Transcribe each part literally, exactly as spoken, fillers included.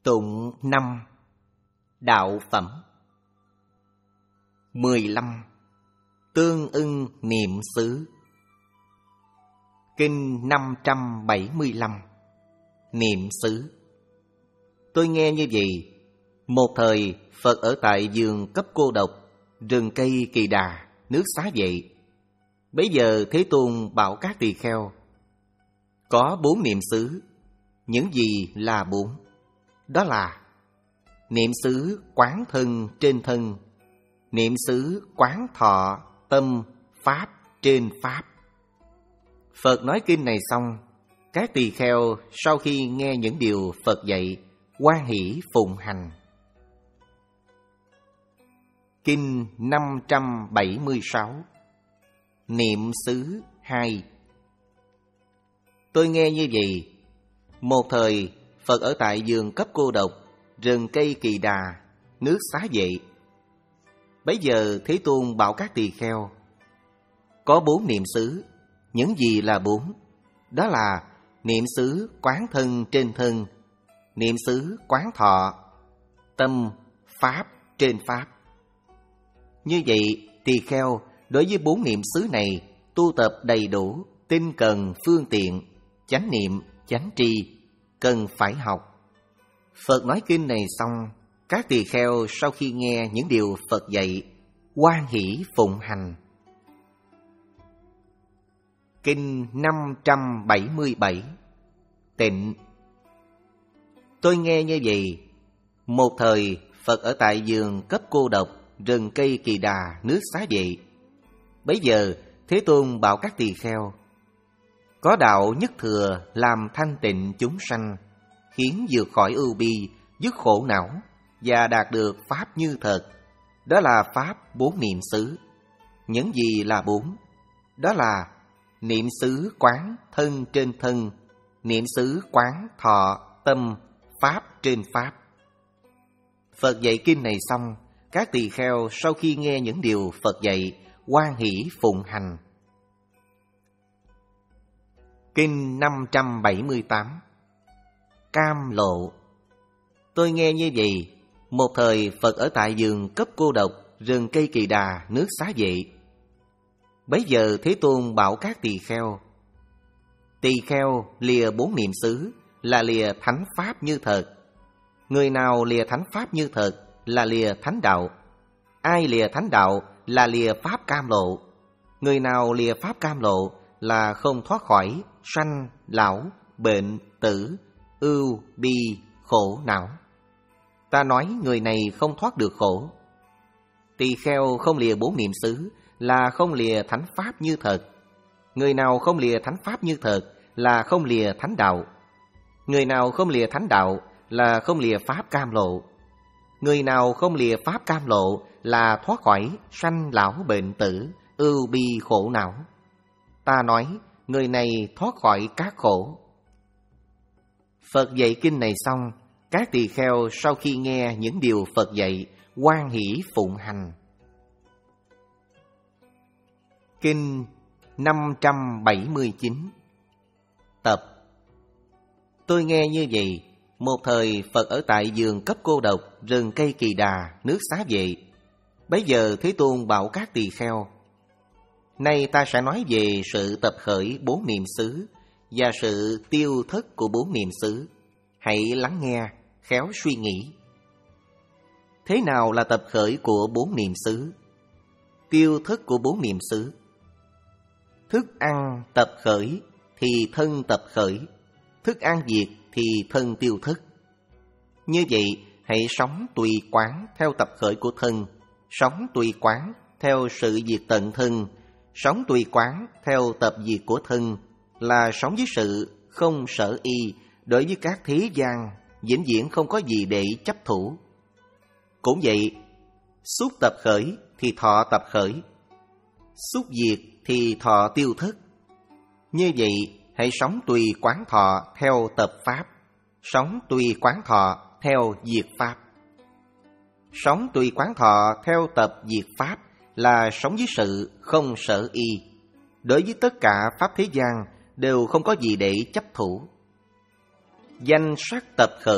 Tụng năm. Đạo phẩm. mười lăm. Tương ưng niệm xứ. Kinh năm trăm bảy mươi lăm. Niệm xứ. Tôi nghe như vậy. Một thời Phật ở tại vườn cấp cô độc, rừng cây Kỳ Đà, nước Xá Vệ. Bấy giờ Thế Tôn bảo các tỳ kheo: có bốn niệm xứ. Những gì là bốn? Đó là niệm xứ quán thân trên thân, niệm xứ quán thọ tâm pháp trên pháp. Phật nói kinh này xong, các tỳ kheo sau khi nghe những điều Phật dạy, hoan hỷ phụng hành. Kinh năm trăm bảy mươi sáu. Niệm xứ hai. Tôi nghe như vậy. Một thời Phật ở tại vườn cấp cô độc, rừng cây Kỳ Đà, nước Xá Vệ. Bấy giờ Thế Tôn bảo các tỳ kheo: có bốn niệm xứ. Những gì là bốn? Đó là niệm xứ quán thân trên thân, niệm xứ quán thọ tâm pháp trên pháp. Như vậy, tỳ kheo đối với bốn niệm xứ này tu tập đầy đủ, tinh cần phương tiện, chánh niệm, chánh tri, cần phải học. Phật nói kinh này xong, các tỳ kheo sau khi nghe những điều Phật dạy, hoan hỷ phụng hành. Kinh năm trăm bảy mươi bảy. Tịnh. Tôi nghe như vậy. Một thời Phật ở tại vườn cấp cô độc, rừng cây Kỳ Đà, nước Xá Vệ. Bấy giờ Thế Tôn bảo các tỳ kheo: có đạo nhất thừa làm thanh tịnh chúng sanh, khiến vượt khỏi ưu bi, dứt khổ não và đạt được pháp như thật. Đó là pháp bốn niệm xứ. Những gì là bốn? Đó là niệm xứ quán thân trên thân, niệm xứ quán thọ tâm pháp trên pháp. Phật dạy kinh này xong, các tỳ kheo sau khi nghe những điều Phật dạy, hoan hỷ phụng hành. Kinh năm trăm bảy mươi tám. Cam lộ. Tôi nghe như vậy. Một thời Phật ở tại vườn cấp cô độc, rừng cây Kỳ Đà, nước Xá Vệ. Bấy giờ Thế Tôn bảo các tỳ kheo: tỳ kheo lìa bốn niệm xứ là lìa thánh pháp như thật. Người nào lìa thánh pháp như thật là lìa thánh đạo. Ai lìa thánh đạo là lìa pháp cam lộ. Người nào lìa pháp cam lộ là không thoát khỏi sanh, lão, bệnh, tử, ưu, bi, khổ não. Ta nói người này không thoát được khổ. Tỳ kheo không lìa bốn niệm xứ là không lìa thánh pháp như thật. Người nào không lìa thánh pháp như thật là không lìa thánh đạo. Người nào không lìa thánh đạo là không lìa pháp cam lộ. Người nào không lìa pháp cam lộ là thoát khỏi sanh lão bệnh tử, ưu bi khổ não. Ta nói người này thoát khỏi các khổ. Phật dạy kinh này xong, các tỳ kheo sau khi nghe những điều Phật dạy, hoan hỷ phụng hành. Kinh năm trăm bảy mươi chín. Tập. Tôi nghe như vậy. Một thời Phật ở tại vườn cấp cô độc, rừng cây Kỳ Đà, nước Xá Vệ. Bấy giờ Thế Tôn bảo các tỳ kheo: nay ta sẽ nói về sự tập khởi bốn niệm xứ và sự tiêu thất của bốn niệm xứ. Hãy lắng nghe, khéo suy nghĩ. Thế nào là tập khởi của bốn niệm xứ? Tiêu thất của bốn niệm xứ. Thức ăn tập khởi thì thân tập khởi, thức ăn diệt thì thân tiêu thất. Như vậy, hãy sống tùy quán theo tập khởi của thân, sống tùy quán theo sự diệt tận thân, sống tùy quán theo tập diệt của thân, là sống với sự không sở y đối với các thế gian, vĩnh viễn không có gì để chấp thủ. Cũng vậy, xúc tập khởi thì thọ tập khởi, xúc diệt thì thọ tiêu thất. Như vậy, hãy sống tùy quán thọ theo tập pháp, sống tùy quán thọ theo diệt pháp. Sống tùy quán thọ theo tập diệt pháp là sống với sự không sở y. Đối với tất cả pháp thế gian đều không có gì để chấp thủ. Danh sắc tập khởi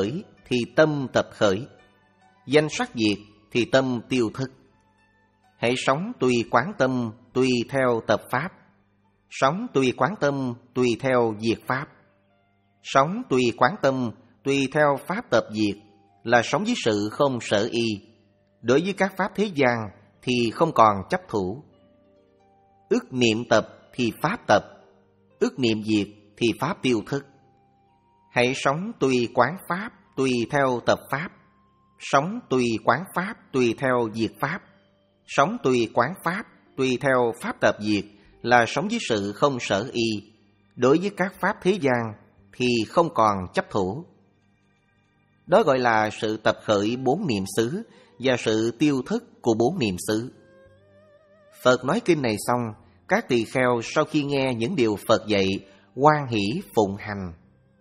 thì tâm tập khởi. Danh sắc diệt thì tâm tiêu thất. Hãy sống tùy quán tâm, tùy theo tập pháp. Sống tùy quán tâm, tùy theo diệt pháp. Sống tùy quán tâm, tùy theo pháp tập diệt là sống với sự không sở y. Đối với các pháp thế gian thì không còn chấp thủ. Ức niệm tập thì pháp tập, ức niệm diệt thì pháp tiêu thất. Hãy sống tùy quán pháp, tùy theo tập pháp. Sống tùy quán pháp, tùy theo diệt pháp. Sống tùy quán pháp, tùy theo pháp tập diệt là sống với sự không sở y. Đối với các pháp thế gian thì không còn chấp thủ. Đó gọi là sự tập khởi bốn niệm xứ và sự tiêu thất của bốn niệm xứ. Phật nói kinh này xong, các tỳ kheo sau khi nghe những điều Phật dạy, hoan hỷ phụng hành.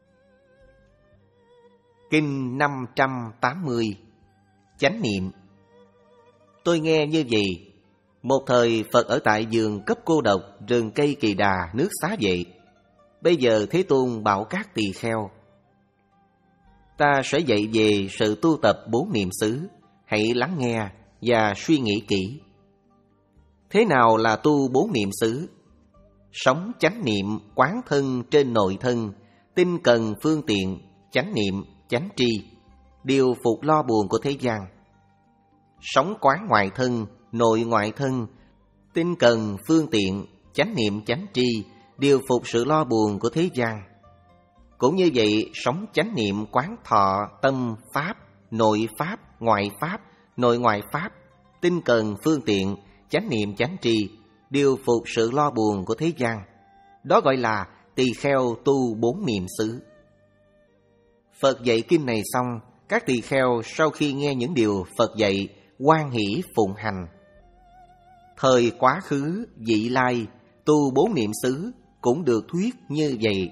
Kinh năm trăm tám mươi. Chánh niệm. Tôi nghe như vậy. Một thời Phật ở tại vườn cấp cô độc, rừng cây Kỳ Đà, nước Xá Vệ. Bây giờ Thế Tôn bảo các tỳ kheo: ta sẽ dạy về sự tu tập bốn niệm xứ. Hãy lắng nghe và suy nghĩ kỹ. Thế nào là tu bốn niệm xứ? Sống chánh niệm, quán thân trên nội thân, tinh cần phương tiện, chánh niệm, chánh tri, điều phục lo buồn của thế gian. Sống quán ngoại thân, nội ngoại thân, tinh cần phương tiện, chánh niệm, chánh tri, điều phục sự lo buồn của thế gian. Cũng như vậy, sống chánh niệm quán thọ, tâm, pháp, nội pháp, ngoại pháp, nội ngoại pháp, tinh cần phương tiện, chánh niệm, chánh tri, điều phục sự lo buồn của thế gian. Đó gọi là tỳ kheo tu bốn niệm xứ. Phật dạy kinh này xong, các tỳ kheo sau khi nghe những điều Phật dạy, hoan hỷ phụng hành. Thời quá khứ, vị lai, tu bốn niệm xứ cũng được thuyết như vậy.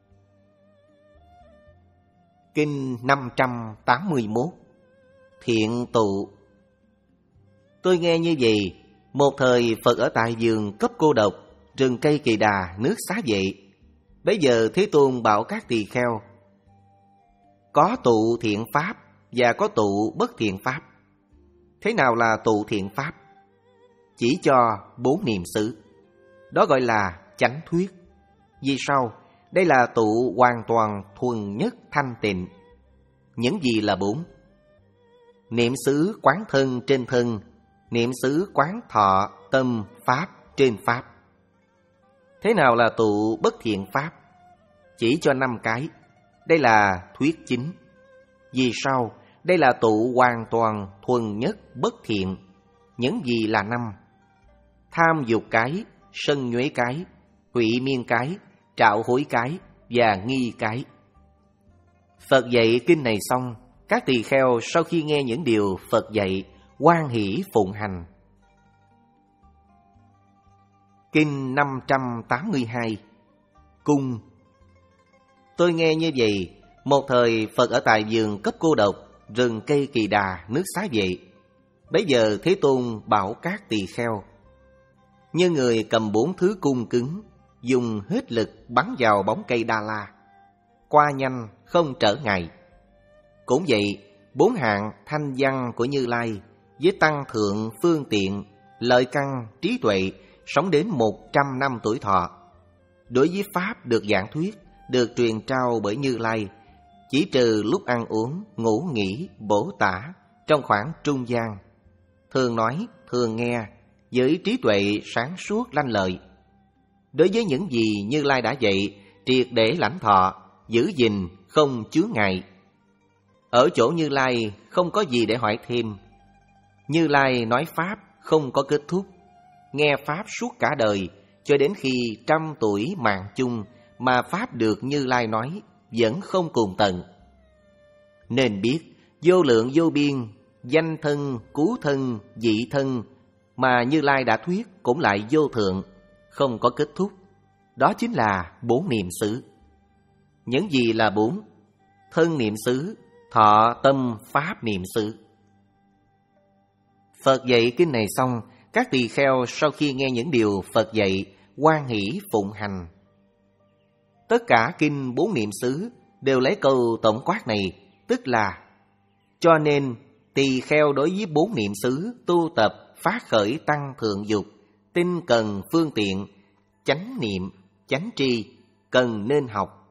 Kinh năm trăm tám mươi mốt. Thiện tụ. Tôi nghe như vậy. Một thời Phật ở tại vườn cấp cô độc, rừng cây Kỳ Đà, nước Xá Vệ. Bây giờ Thế Tôn bảo các tỳ kheo: có tụ thiện pháp và có tụ bất thiện pháp. Thế nào là tụ thiện pháp? Chỉ cho bốn niệm xứ. Đó gọi là chánh thuyết. Vì sao? Đây là tụ hoàn toàn thuần nhất thanh tịnh. Những gì là bốn? Niệm xứ quán thân trên thân, niệm xứ quán thọ, tâm, pháp trên pháp. Thế nào là tụ bất thiện pháp? Chỉ cho năm cái. Đây là thuyết chính. Vì sao? Đây là tụ hoàn toàn thuần nhất bất thiện. Những gì là năm? Tham dục cái, sân nhuế cái, hủy miên cái, trạo hối cái và nghi cái. Phật dạy kinh này xong, các tỳ kheo sau khi nghe những điều Phật dạy, hoan hỷ phụng hành. Kinh năm trăm tám mươi hai. Cung. Tôi nghe như vậy. Một thời Phật ở tại vườn cấp cô độc, rừng cây Kỳ Đà, nước Xá Vệ. Bấy giờ Thế Tôn bảo các tỳ kheo: như người cầm bốn thứ cung cứng, dùng hết lực bắn vào bóng cây Đa La, qua nhanh không trở ngại. Cũng vậy, bốn hạng thanh văn của Như Lai với tăng thượng phương tiện, lợi căn, trí tuệ, sống đến một trăm năm tuổi thọ. Đối với pháp được giảng thuyết, được truyền trao bởi Như Lai, chỉ trừ lúc ăn uống, ngủ nghỉ, bổ tả, trong khoảng trung gian, thường nói, thường nghe, với trí tuệ sáng suốt lanh lợi. Đối với những gì Như Lai đã dạy, triệt để lãnh thọ, giữ gìn, không chướng ngại. Ở chỗ Như Lai không có gì để hỏi thêm. Như Lai nói pháp không có kết thúc, nghe pháp suốt cả đời, cho đến khi trăm tuổi mạng chung mà pháp được Như Lai nói vẫn không cùng tận. Nên biết vô lượng vô biên, danh thân, cứu thân, dị thân mà Như Lai đã thuyết cũng lại vô thượng, không có kết thúc. Đó chính là bốn niệm xứ. Những gì là bốn? Thân niệm xứ, thọ, tâm, pháp niệm xứ. Phật dạy kinh này xong, các tỳ kheo sau khi nghe những điều Phật dạy, hoan hỷ phụng hành. Tất cả kinh bốn niệm xứ đều lấy câu tổng quát này tức là cho nên tỳ kheo đối với bốn niệm xứ tu tập phát khởi tăng thượng dục, tinh cần phương tiện, chánh niệm, chánh tri, cần nên học.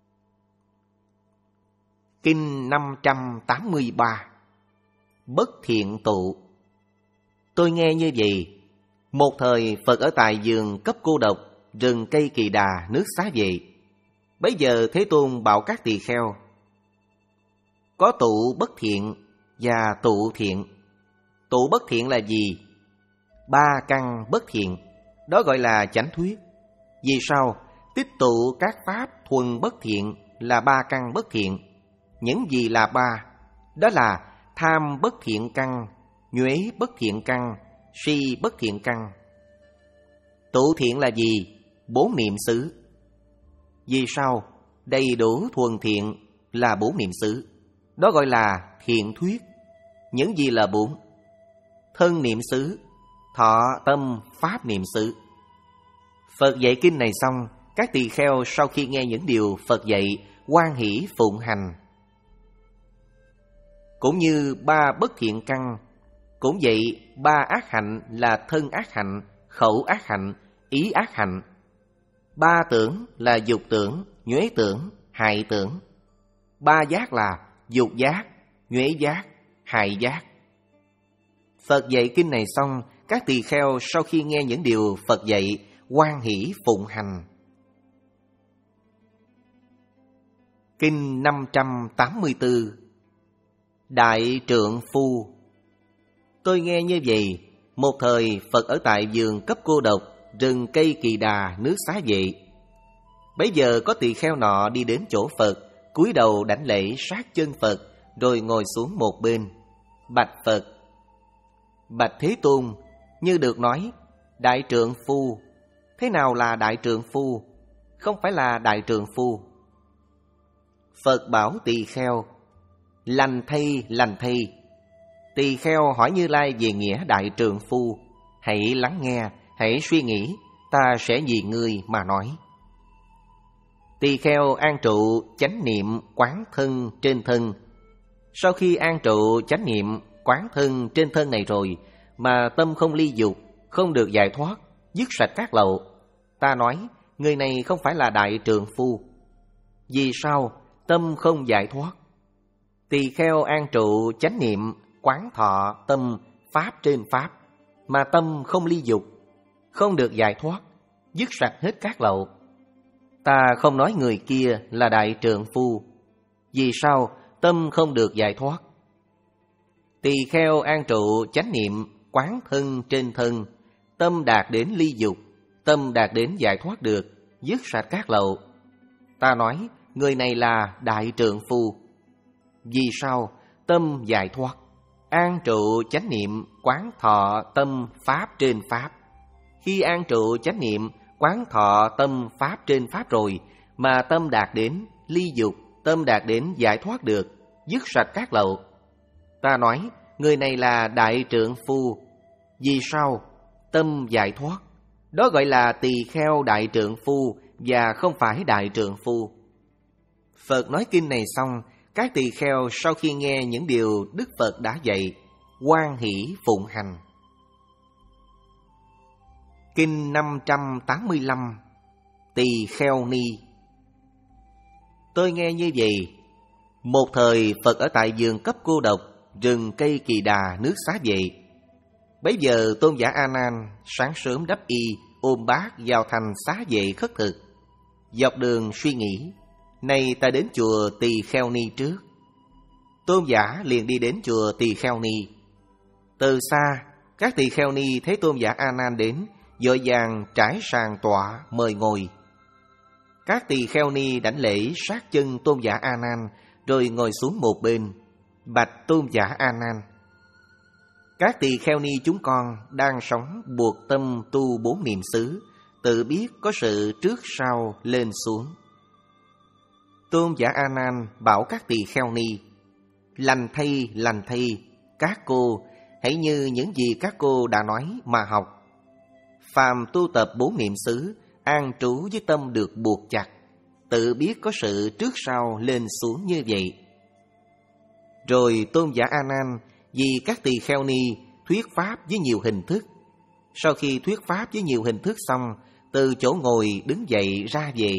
Kinh năm trăm tám mươi ba. Bất thiện tụ. Tôi nghe như vậy, một thời Phật ở tại vườn cấp cô độc, rừng cây Kỳ Đà, nước Xá Vệ. Bấy giờ Thế Tôn bảo các tỳ kheo: có tụ bất thiện và tụ thiện. Tụ bất thiện là gì? Ba căn bất thiện, đó gọi là chánh thuyết. Vì sao? Tích tụ các pháp thuần bất thiện là ba căn bất thiện. Những gì là ba? Đó là tham bất thiện căn, nhuế bất thiện căn, si bất thiện căn. Tụ thiện là gì? Bốn niệm xứ. Vì sao? Đầy đủ thuần thiện là bốn niệm xứ, đó gọi là thiện thuyết. Những gì là bốn? Thân niệm xứ, thọ tâm pháp niệm xứ. Phật dạy kinh này xong, các tỳ kheo sau khi nghe những điều Phật dạy, hoan hỷ phụng hành. Cũng như ba bất thiện căn, cũng vậy ba ác hạnh là thân ác hạnh, khẩu ác hạnh, ý ác hạnh. Ba tưởng là dục tưởng, nhuế tưởng, hại tưởng. Ba giác là dục giác, nhuế giác, hại giác. Phật dạy kinh này xong, các tỳ kheo sau khi nghe những điều Phật dạy, hoan hỷ phụng hành. Kinh năm trăm tám mươi tư. Đại trượng phu. Tôi nghe như vậy, một thời Phật ở tại vườn cấp cô độc, rừng cây Kỳ Đà, nước Xá Vệ. Bấy giờ có tỳ kheo nọ đi đến chỗ Phật, cúi đầu đảnh lễ sát chân Phật, rồi ngồi xuống một bên, bạch Phật: bạch Thế Tôn, như được nói, đại trượng phu. Thế nào là đại trượng phu? Không phải là đại trượng phu. Phật bảo tỳ kheo: lành thay, lành thay. Tỳ kheo hỏi Như Lai về nghĩa đại trượng phu. Hãy lắng nghe, hãy suy nghĩ, ta sẽ vì ngươi mà nói. Tỳ kheo an trụ chánh niệm quán thân trên thân. Sau khi an trụ chánh niệm quán thân trên thân này rồi, mà tâm không ly dục, không được giải thoát, dứt sạch các lậu, ta nói người này không phải là đại trượng phu. Vì sao? Tâm không giải thoát. Tỳ kheo an trụ chánh niệm quán thọ tâm pháp trên pháp, mà tâm không ly dục, không được giải thoát, dứt sạch hết các lậu, ta không nói người kia là đại trượng phu. Vì sao? Tâm không được giải thoát. Tỳ kheo an trụ chánh niệm quán thân trên thân, tâm đạt đến ly dục, tâm đạt đến giải thoát được, dứt sạch các lậu, ta nói người này là đại trượng phu. Vì sao? Tâm giải thoát. An trụ chánh niệm quán thọ tâm pháp trên pháp. Khi an trụ chánh niệm quán thọ tâm pháp trên pháp rồi, mà tâm đạt đến ly dục, tâm đạt đến giải thoát được, dứt sạch các lậu, ta nói người này là đại trượng phu. Vì sao? Tâm giải thoát. Đó gọi là tỳ kheo đại trượng phu, và không phải đại trượng phu. Phật nói kinh này xong, các tỳ kheo sau khi nghe những điều Đức Phật đã dạy, hoan hỷ phụng hành. Kinh năm trăm tám mươi lăm. Tỳ kheo ni. Tôi nghe như vậy, một thời Phật ở tại vườn cấp cô độc, rừng cây Kỳ Đà, nước Xá Vệ. Bấy giờ Tôn giả A Nan sáng sớm đắp y, ôm bát vào thành Xá Vệ khất thực. Dọc đường suy nghĩ, nay ta đến chùa Tỳ Kheo Ni trước. Tôn giả liền đi đến chùa Tỳ Kheo Ni. Từ xa, các tỳ kheo ni thấy Tôn giả A Nan đến, vội vàng trải sàn tọa mời ngồi. Các tỳ kheo ni đảnh lễ sát chân Tôn giả A Nan, rồi ngồi xuống một bên, bạch Tôn giả A Nan: các tỳ kheo ni chúng con đang sống buộc tâm tu bốn niệm xứ, tự biết có sự trước sau lên xuống. Tôn giả A Nan bảo các tỳ kheo ni: lành thay, lành thay, các cô hãy như những gì các cô đã nói mà học. Phàm tu tập bốn niệm xứ, an trú với tâm được buộc chặt, tự biết có sự trước sau lên xuống như vậy. Rồi tôn giả A Nan vì các tỳ kheo ni thuyết pháp với nhiều hình thức. Sau khi thuyết pháp với nhiều hình thức xong, từ chỗ ngồi đứng dậy ra về.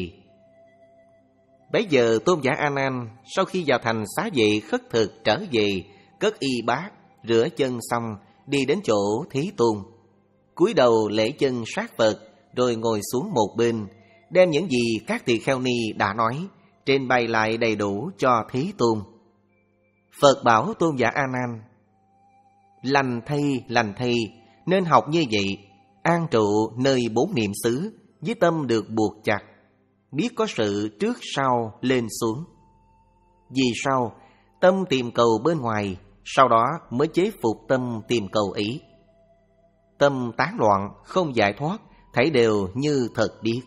Bấy giờ tôn giả A Nan sau khi vào thành xá vệ khất thực trở về, cất y bát, rửa chân xong, đi đến chỗ Thế Tôn, cúi đầu lễ chân sát Phật, rồi ngồi xuống một bên, đem những gì các tỳ kheo ni đã nói trình bày lại đầy đủ cho Thế Tôn. Phật bảo tôn giả A Nan: lành thay, lành thay, nên học như vậy, an trụ nơi bốn niệm xứ, với tâm được buộc chặt, biết có sự trước sau lên xuống. Vì sao? Tâm tìm cầu bên ngoài, sau đó mới chế phục tâm tìm cầu ý. Tâm tán loạn, không giải thoát, thấy đều như thật điếc.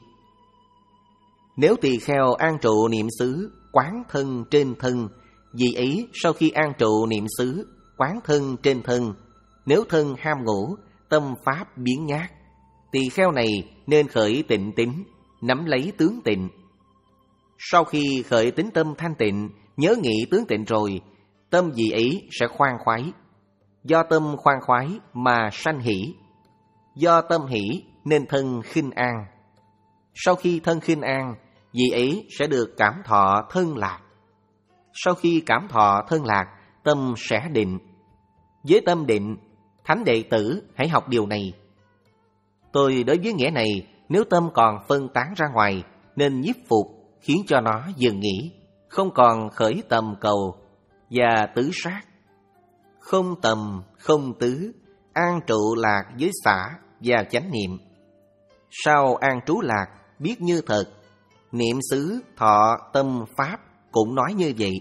Nếu tỳ kheo an trụ niệm xứ, quán thân trên thân, vì ý sau khi an trụ niệm xứ, quán thân trên thân, nếu thân ham ngủ, tâm pháp biến nhát, tỳ kheo này nên khởi tịnh tính, nắm lấy tướng tịnh. Sau khi khởi tính tâm thanh tịnh, nhớ nghĩ tướng tịnh rồi, tâm vì ý sẽ khoan khoái. Do tâm khoan khoái mà sanh hỷ. Do tâm hỷ nên thân khinh an. Sau khi thân khinh an, vì ý sẽ được cảm thọ thân lạc. Sau khi cảm thọ thân lạc, tâm sẽ định. Với tâm định, thánh đệ tử hãy học điều này. Tôi đối với nghĩa này, nếu tâm còn phân tán ra ngoài, nên nhiếp phục, khiến cho nó dừng nghỉ, không còn khởi tầm cầu và tứ sát. Không tầm, không tứ, an trụ lạc với xả và chánh niệm. Sau an trú lạc, biết như thật, niệm xứ, thọ, tâm, pháp cũng nói như vậy.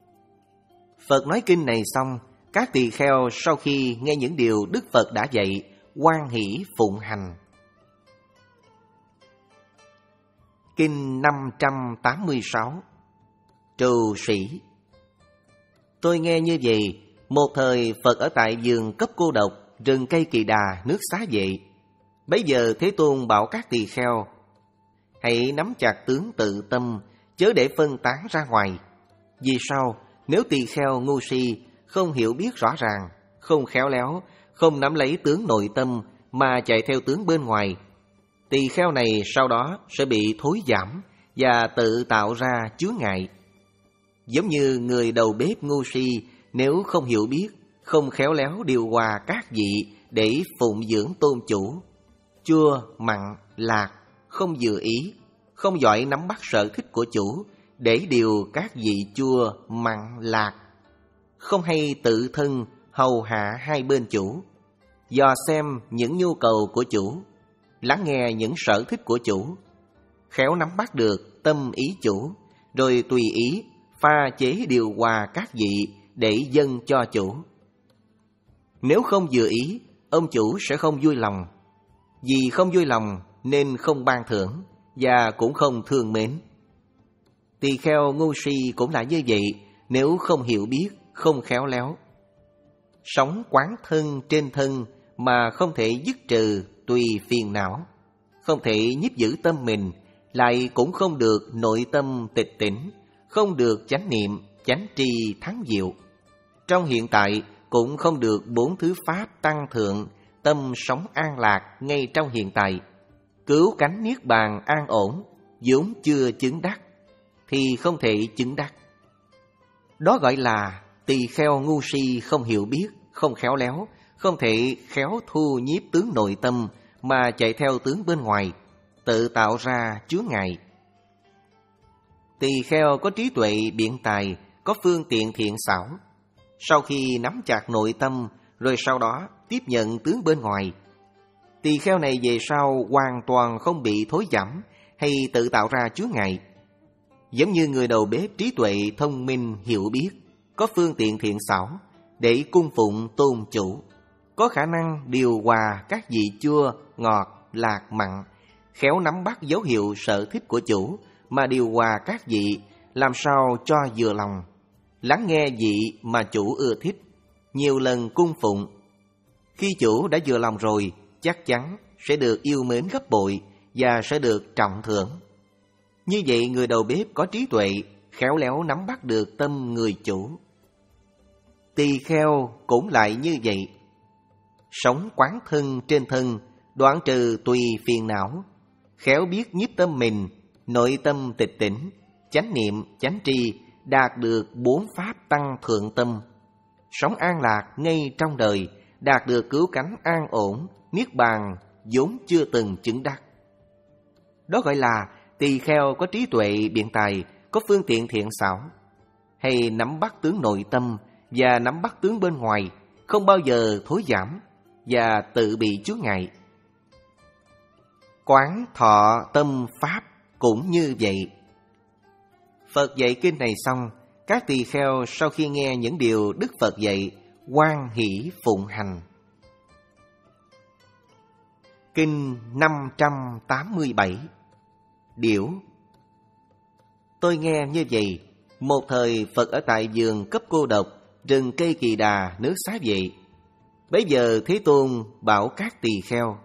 Phật nói kinh này xong, các tỳ kheo sau khi nghe những điều Đức Phật đã dạy, hoan hỷ phụng hành. Kinh năm trăm tám mươi sáu. Trù sĩ. Tôi nghe như vậy, một thời Phật ở tại vườn Cấp Cô Độc, rừng cây Kỳ Đà, nước Xá Vệ. Bấy giờ Thế Tôn bảo các tỳ kheo: hãy nắm chặt tướng tự tâm, chớ để phân tán ra ngoài. Vì sao? Nếu tỳ kheo ngu si, không hiểu biết rõ ràng, không khéo léo, không nắm lấy tướng nội tâm mà chạy theo tướng bên ngoài, tỳ kheo này sau đó sẽ bị thối giảm và tự tạo ra chướng ngại. Giống như người đầu bếp ngu si, nếu không hiểu biết, không khéo léo điều hòa các vị để phụng dưỡng tôn chủ, chua, mặn, lạc, không vừa ý, không giỏi nắm bắt sở thích của chủ để điều các vị chua, mặn, lạc, không hay tự thân hầu hạ hai bên chủ, dò xem những nhu cầu của chủ, lắng nghe những sở thích của chủ, khéo nắm bắt được tâm ý chủ, rồi tùy ý pha chế điều hòa các vị để dâng cho chủ. Nếu không vừa ý, ông chủ sẽ không vui lòng. Vì không vui lòng nên không ban thưởng và cũng không thương mến. Tỳ kheo ngu si cũng là như vậy, nếu không hiểu biết, không khéo léo. Sống quán thân trên thân mà không thể dứt trừ tùy phiền não, không thể nhiếp giữ tâm mình, lại cũng không được nội tâm tịch tỉnh, không được chánh niệm, chánh tri thắng diệu. Trong hiện tại cũng không được bốn thứ pháp tăng thượng, tâm sống an lạc ngay trong hiện tại, cứu cánh niết bàn an ổn, vốn chưa chứng đắc, thì không thể chứng đắc. Đó gọi là tỳ kheo ngu si không hiểu biết, không khéo léo, không thể khéo thu nhiếp tướng nội tâm mà chạy theo tướng bên ngoài, tự tạo ra chướng ngại. Tỳ kheo có trí tuệ biện tài, có phương tiện thiện xảo. Sau khi nắm chặt nội tâm, rồi sau đó tiếp nhận tướng bên ngoài, tỳ kheo này về sau hoàn toàn không bị thối giảm hay tự tạo ra chướng ngại. Giống như người đầu bếp trí tuệ thông minh hiểu biết, có phương tiện thiện xảo để cung phụng tôn chủ, có khả năng điều hòa các vị chua, ngọt, lạc, mặn, khéo nắm bắt dấu hiệu sở thích của chủ mà điều hòa các vị làm sao cho vừa lòng, lắng nghe vị mà chủ ưa thích, nhiều lần cung phụng. Khi chủ đã vừa lòng rồi, chắc chắn sẽ được yêu mến gấp bội và sẽ được trọng thưởng. Như vậy người đầu bếp có trí tuệ, khéo léo nắm bắt được tâm người chủ. Tỳ kheo cũng lại như vậy. Sống quán thân trên thân, đoạn trừ tùy phiền não, khéo biết nhiếp tâm mình, nội tâm tịch tỉnh, chánh niệm, chánh tri, đạt được bốn pháp tăng thượng tâm. Sống an lạc ngay trong đời, đạt được cứu cánh an ổn, niết bàn vốn chưa từng chứng đắc. Đó gọi là tỳ kheo có trí tuệ biện tài, có phương tiện thiện xảo, hay nắm bắt tướng nội tâm và nắm bắt tướng bên ngoài, không bao giờ thối giảm và tự bị chướng ngại. Quán thọ tâm pháp cũng như vậy. Phật dạy kinh này xong, các tỳ kheo sau khi nghe những điều Đức Phật dạy, hoan hỷ phụng hành. Kinh năm trăm tám mươi bảy. Điểu. Tôi nghe như vậy, một thời Phật ở tại vườn cấp cô độc, rừng cây Kỳ Đà, nước Xá Vệ. Bấy giờ Thế Tôn bảo các tỳ kheo: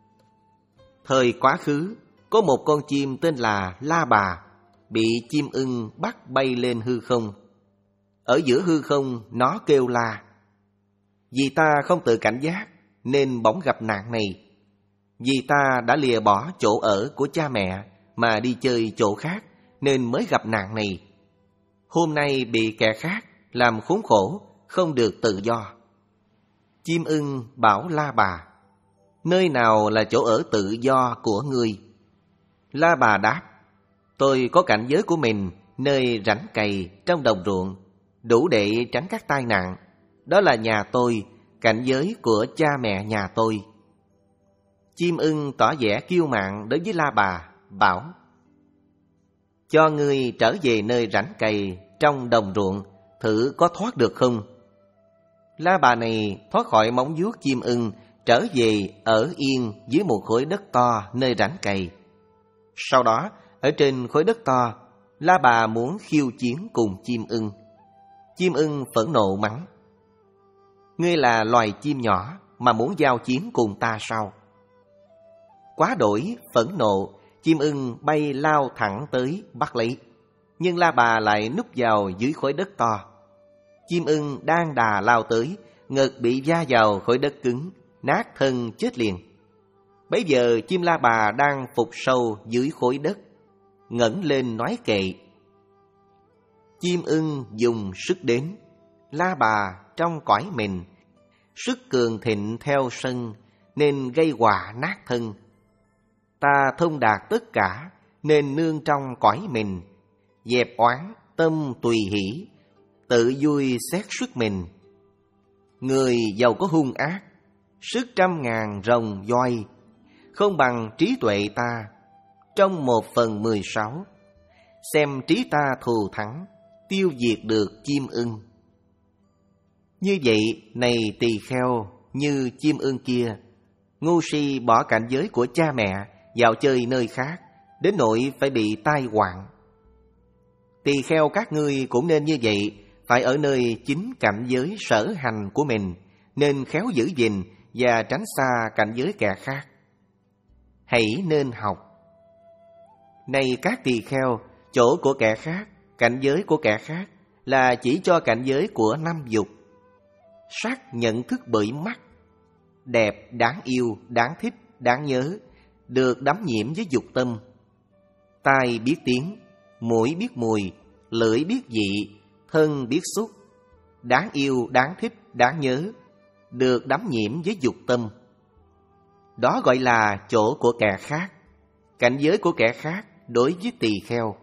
thời quá khứ, có một con chim tên là La Bà, bị chim ưng bắt bay lên hư không. Ở giữa hư không, nó kêu la. Vì ta không tự cảnh giác, nên bỗng gặp nạn này. Vì ta đã lìa bỏ chỗ ở của cha mẹ mà đi chơi chỗ khác, nên mới gặp nạn này. Hôm nay bị kẻ khác làm khốn khổ, không được tự do. Chim ưng bảo La Bà: nơi nào là chỗ ở tự do của ngươi? La Bà đáp: tôi có cảnh giới của mình, nơi rãnh cày trong đồng ruộng, đủ để tránh các tai nạn. Đó là nhà tôi, cảnh giới của cha mẹ nhà tôi. Chim ưng tỏ vẻ kiêu mạn đối với La Bà, bảo: cho ngươi trở về nơi rãnh cày trong đồng ruộng, thử có thoát được không? La Bà này thoát khỏi móng vuốt chim ưng, trở về ở yên dưới một khối đất to nơi rãnh cày. Sau đó, ở trên khối đất to, La Bà muốn khiêu chiến cùng chim ưng. Chim ưng phẫn nộ mắng: ngươi là loài chim nhỏ mà muốn giao chiến cùng ta sao? Quá đổi phẫn nộ, chim ưng bay lao thẳng tới bắt lấy. Nhưng La Bà lại núp vào dưới khối đất to. Chim ưng đang đà lao tới, ngực bị va vào khối đất cứng, nát thân chết liền. Bấy giờ chim La Bà đang phục sâu dưới khối đất, ngẩng lên nói kệ. Chim ưng dùng sức đến, La Bà trong cõi mình, sức cường thịnh theo sân, nên gây họa nát thân. Ta thông đạt tất cả, nên nương trong cõi mình, dẹp oán tâm tùy hỷ, tự vui xét sức mình. Người giàu có hung ác, sức trăm ngàn rồng voi, không bằng trí tuệ ta, trong một phần mười sáu. Xem trí ta thù thắng, tiêu diệt được chim ưng. Như vậy, này tỳ kheo, như chim ưng kia, ngu si bỏ cảnh giới của cha mẹ, vào chơi nơi khác, đến nỗi phải bị tai họa. Tỳ kheo các ngươi cũng nên như vậy, phải ở nơi chính cảnh giới sở hành của mình, nên khéo giữ gìn và tránh xa cảnh giới kẻ khác. Hãy nên học. Này các tỳ kheo, chỗ của kẻ khác, cảnh giới của kẻ khác là chỉ cho cảnh giới của năm dục. Sắc nhận thức bởi mắt, đẹp, đáng yêu, đáng thích, đáng nhớ, được đắm nhiễm với dục tâm. Tai biết tiếng, mũi biết mùi, lưỡi biết vị, thân biết xúc, đáng yêu, đáng thích, đáng nhớ, được đắm nhiễm với dục tâm. Đó gọi là chỗ của kẻ khác, cảnh giới của kẻ khác đối với tỳ kheo.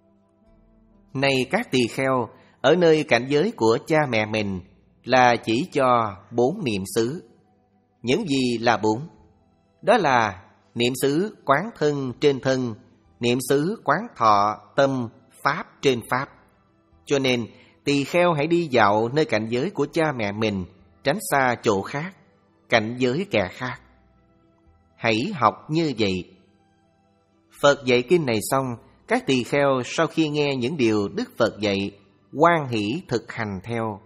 Này các tỳ kheo, ở nơi cảnh giới của cha mẹ mình là chỉ cho bốn niệm xứ. Những gì là bốn? Đó là niệm xứ quán thân trên thân, niệm xứ quán thọ tâm pháp trên pháp. Cho nên tỳ kheo hãy đi dạo nơi cảnh giới của cha mẹ mình, tránh xa chỗ khác, cảnh giới kẻ khác. Hãy học như vậy. Phật dạy kinh này xong, các tỳ kheo sau khi nghe những điều Đức Phật dạy, hoan hỷ thực hành theo.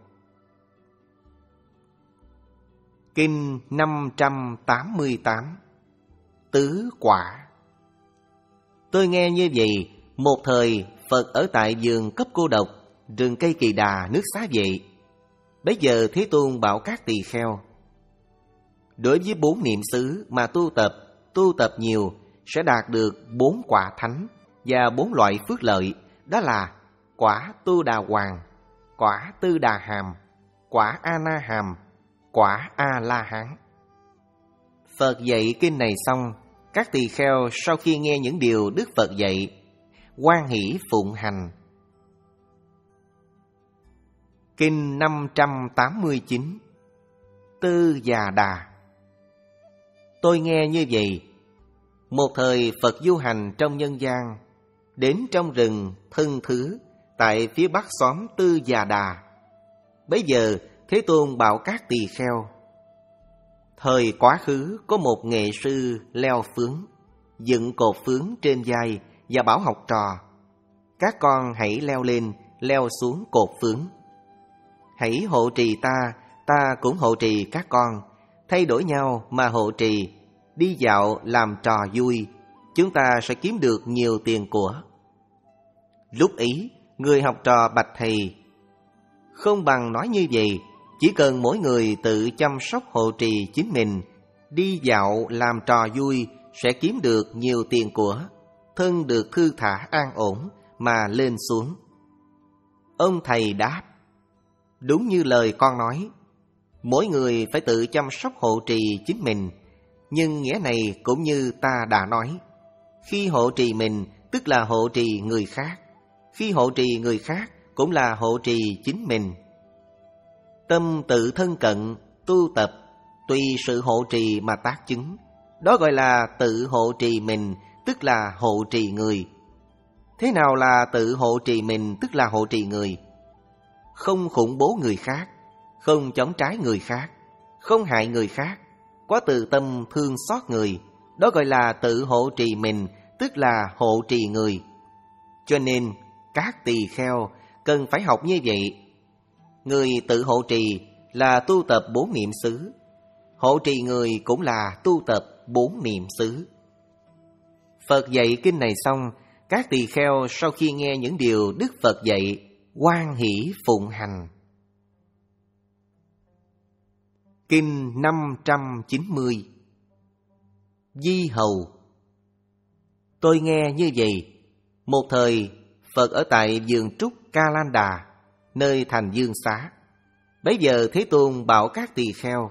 Kinh năm trăm tám mươi tám. Tứ quả. Tôi nghe như vậy, một thời Phật ở tại vườn cấp cô độc, rừng cây Kỳ Đà, nước Xá Vệ. Bấy giờ Thế Tôn bảo các tỳ kheo: đối với bốn niệm xứ mà tu tập, tu tập nhiều sẽ đạt được bốn quả thánh và bốn loại phước lợi, đó là quả Tu Đà Hoàng, quả Tư Đà Hàm, quả A Na Hàm, quả A La Hán. Phật dạy kinh này xong, các tỳ kheo sau khi nghe những điều Đức Phật dạy, hoan hỷ phụng hành. Kinh năm trăm tám mươi chín. Tư Già Đà. Tôi nghe như vậy: một thời Phật du hành trong nhân gian, đến trong rừng Thân Thứ, tại phía bắc xóm Tư Già Đà. Bấy giờ Thế Tôn bảo các tỳ kheo: thời quá khứ có một nghệ sư leo phướng, dựng cột phướng trên vai và bảo học trò: các con hãy leo lên, leo xuống cột phướng. Hãy hộ trì ta, ta cũng hộ trì các con, thay đổi nhau mà hộ trì, đi dạo làm trò vui, chúng ta sẽ kiếm được nhiều tiền của. Lúc ấy, người học trò bạch thầy: không bằng nói như vậy, chỉ cần mỗi người tự chăm sóc hộ trì chính mình, đi dạo làm trò vui, sẽ kiếm được nhiều tiền của, thân được thư thả an ổn mà lên xuống. Ông thầy đáp: đúng như lời con nói, mỗi người phải tự chăm sóc hộ trì chính mình, nhưng nghĩa này cũng như ta đã nói, khi hộ trì mình tức là hộ trì người khác, khi hộ trì người khác cũng là hộ trì chính mình. Tâm tự thân cận, tu tập, tùy sự hộ trì mà tác chứng, đó gọi là tự hộ trì mình, tức là hộ trì người. Thế nào là tự hộ trì mình, tức là hộ trì người? Không khủng bố người khác, không chống trái người khác, không hại người khác, có từ tâm thương xót người, đó gọi là tự hộ trì mình, tức là hộ trì người. Cho nên các tỳ kheo cần phải học như vậy. Người tự hộ trì là tu tập bốn niệm xứ, hộ trì người cũng là tu tập bốn niệm xứ. Phật dạy kinh này xong, các tỳ kheo sau khi nghe những điều Đức Phật dạy, hoan hỷ phụng hành. Kinh năm trăm chín mươi. Di Hầu. Tôi nghe như vậy: một thời Phật ở tại vườn trúc Ca Lan Đà, nơi thành Dương Xá. Bấy giờ Thế Tôn bảo các tỳ kheo: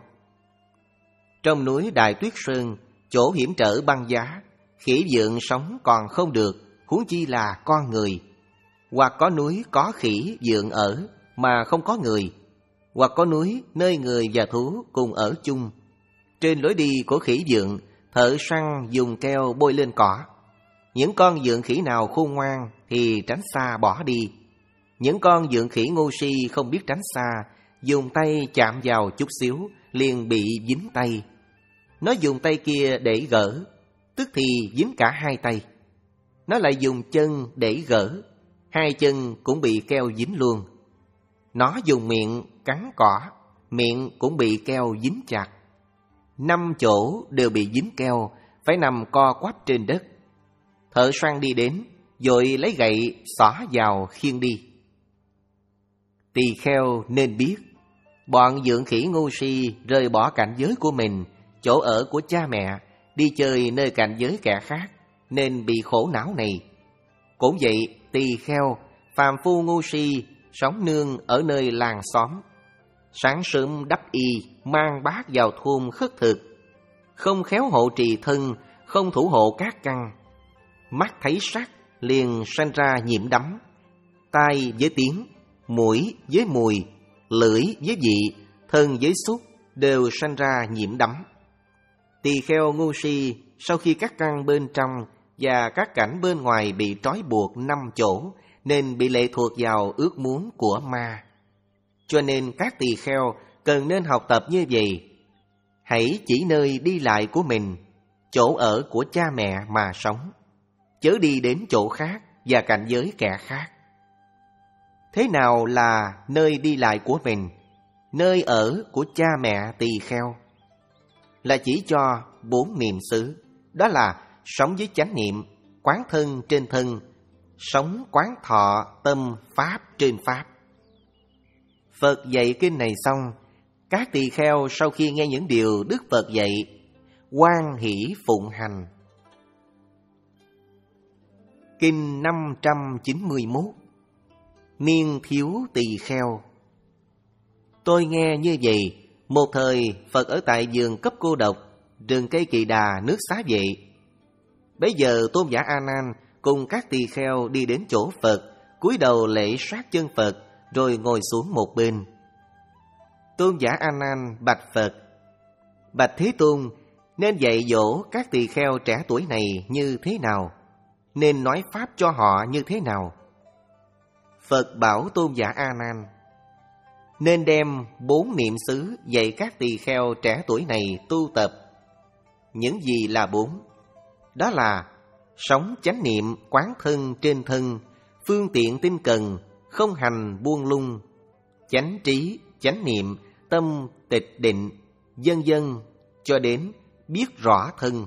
trong núi Đại Tuyết Sơn, chỗ hiểm trở băng giá, khỉ vượn sống còn không được, huống chi là con người. Hoặc có núi có khỉ vượn ở mà không có người, hoặc có núi nơi người và thú cùng ở chung. Trên lối đi của khỉ vượn, thợ săn dùng keo bôi lên cỏ. Những con vượn khỉ nào khôn ngoan thì tránh xa bỏ đi. Những con vượn khỉ ngu si không biết tránh xa, dùng tay chạm vào chút xíu liền bị dính tay. Nó dùng tay kia để gỡ, tức thì dính cả hai tay. Nó lại dùng chân để gỡ, hai chân cũng bị keo dính luôn. Nó dùng miệng cắn cỏ, miệng cũng bị keo dính chặt. Năm chỗ đều bị dính keo, phải nằm co quắp trên đất. Thợ săn đi đến, vội lấy gậy xỏ vào khiêng đi. Tỳ kheo nên biết, bọn vượn khỉ ngu si rời bỏ cảnh giới của mình, chỗ ở của cha mẹ, đi chơi nơi cảnh giới kẻ khác, nên bị khổ não này. Cũng vậy, tỳ kheo, phàm phu ngu si, sống nương ở nơi làng xóm. Sáng sớm đắp y, mang bát vào thôn khất thực, không khéo hộ trì thân, không thủ hộ các căn. Mắt thấy sắc, liền sanh ra nhiễm đắm. Tai với tiếng, mũi với mùi, lưỡi với vị, thân với xúc, đều sanh ra nhiễm đắm. Tỳ kheo ngu si, sau khi các căn bên trong và các cảnh bên ngoài bị trói buộc năm chỗ, nên bị lệ thuộc vào ước muốn của ma. Cho nên các tỳ kheo cần nên học tập như vậy. Hãy chỉ nơi đi lại của mình, chỗ ở của cha mẹ mà sống, chớ đi đến chỗ khác và cảnh giới kẻ khác. Thế nào là nơi đi lại của mình, nơi ở của cha mẹ tỳ kheo? Là chỉ cho bốn niệm xứ, đó là sống với chánh niệm, quán thân trên thân, sống quán thọ tâm pháp trên pháp. Phật dạy kinh này xong, các tỳ kheo sau khi nghe những điều Đức Phật dạy, hoan hỷ phụng hành. Kinh năm trăm chín mươi mốt. Niên thiếu tỳ kheo. Tôi nghe như vậy, một thời Phật ở tại vườn cấp cô độc, rừng cây Kỳ Đà, nước Xá Vệ. Bấy giờ Tôn giả A Nan cùng các tỳ kheo đi đến chỗ Phật, cúi đầu lễ sát chân Phật, rồi ngồi xuống một bên. Tôn giả A Nan bạch Phật: Bạch Thế Tôn, nên dạy dỗ các tỳ kheo trẻ tuổi này như thế nào? Nên nói pháp cho họ như thế nào? Phật bảo Tôn giả A Nan: Nên đem bốn niệm xứ dạy các tỳ kheo trẻ tuổi này tu tập. Những gì là bốn? Đó là sống chánh niệm quán thân trên thân, phương tiện tinh cần, không hành buông lung, chánh trí, chánh niệm, tâm tịch định, vân vân, cho đến biết rõ thân.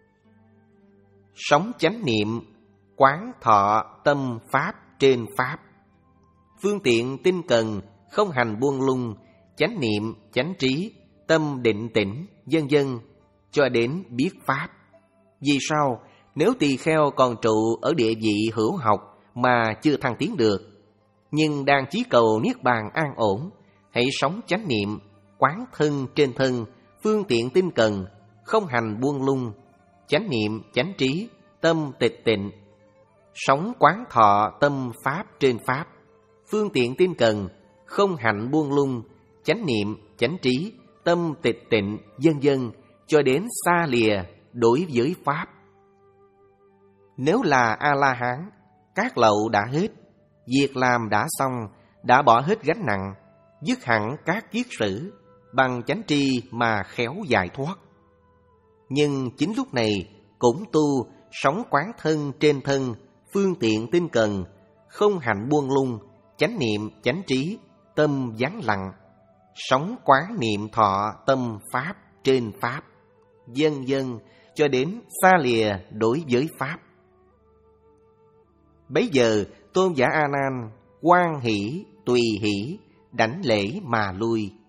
Sống chánh niệm quán thọ tâm pháp trên pháp, phương tiện tinh cần, không hành buông lung, chánh niệm, chánh trí, tâm định tĩnh, vân vân, cho đến biết pháp. Vì sao? Nếu tỳ kheo còn trụ ở địa vị hữu học mà chưa thăng tiến được, nhưng đang chí cầu niết bàn an ổn, hãy sống chánh niệm, quán thân trên thân, phương tiện tinh cần, không hành buông lung, chánh niệm, chánh trí, tâm tịch tịnh, sống quán thọ tâm pháp trên pháp, phương tiện tinh cần, không hành buông lung, chánh niệm, chánh trí, tâm tịch tịnh, vân vân, cho đến xa lìa đối với pháp. Nếu là A-la-hán, các lậu đã hết, việc làm đã xong, đã bỏ hết gánh nặng, dứt hẳn các kiết sử, bằng chánh tri mà khéo giải thoát. Nhưng chính lúc này cũng tu sống quán thân trên thân, phương tiện tinh cần, không hành buông lung, chánh niệm, chánh trí, tâm vắng lặng, sống quán niệm thọ tâm pháp trên pháp, vân vân, cho đến xa lìa đối với pháp. Bấy giờ Tôn giả A Nan hoan hỷ tùy hỷ, đảnh lễ mà lui.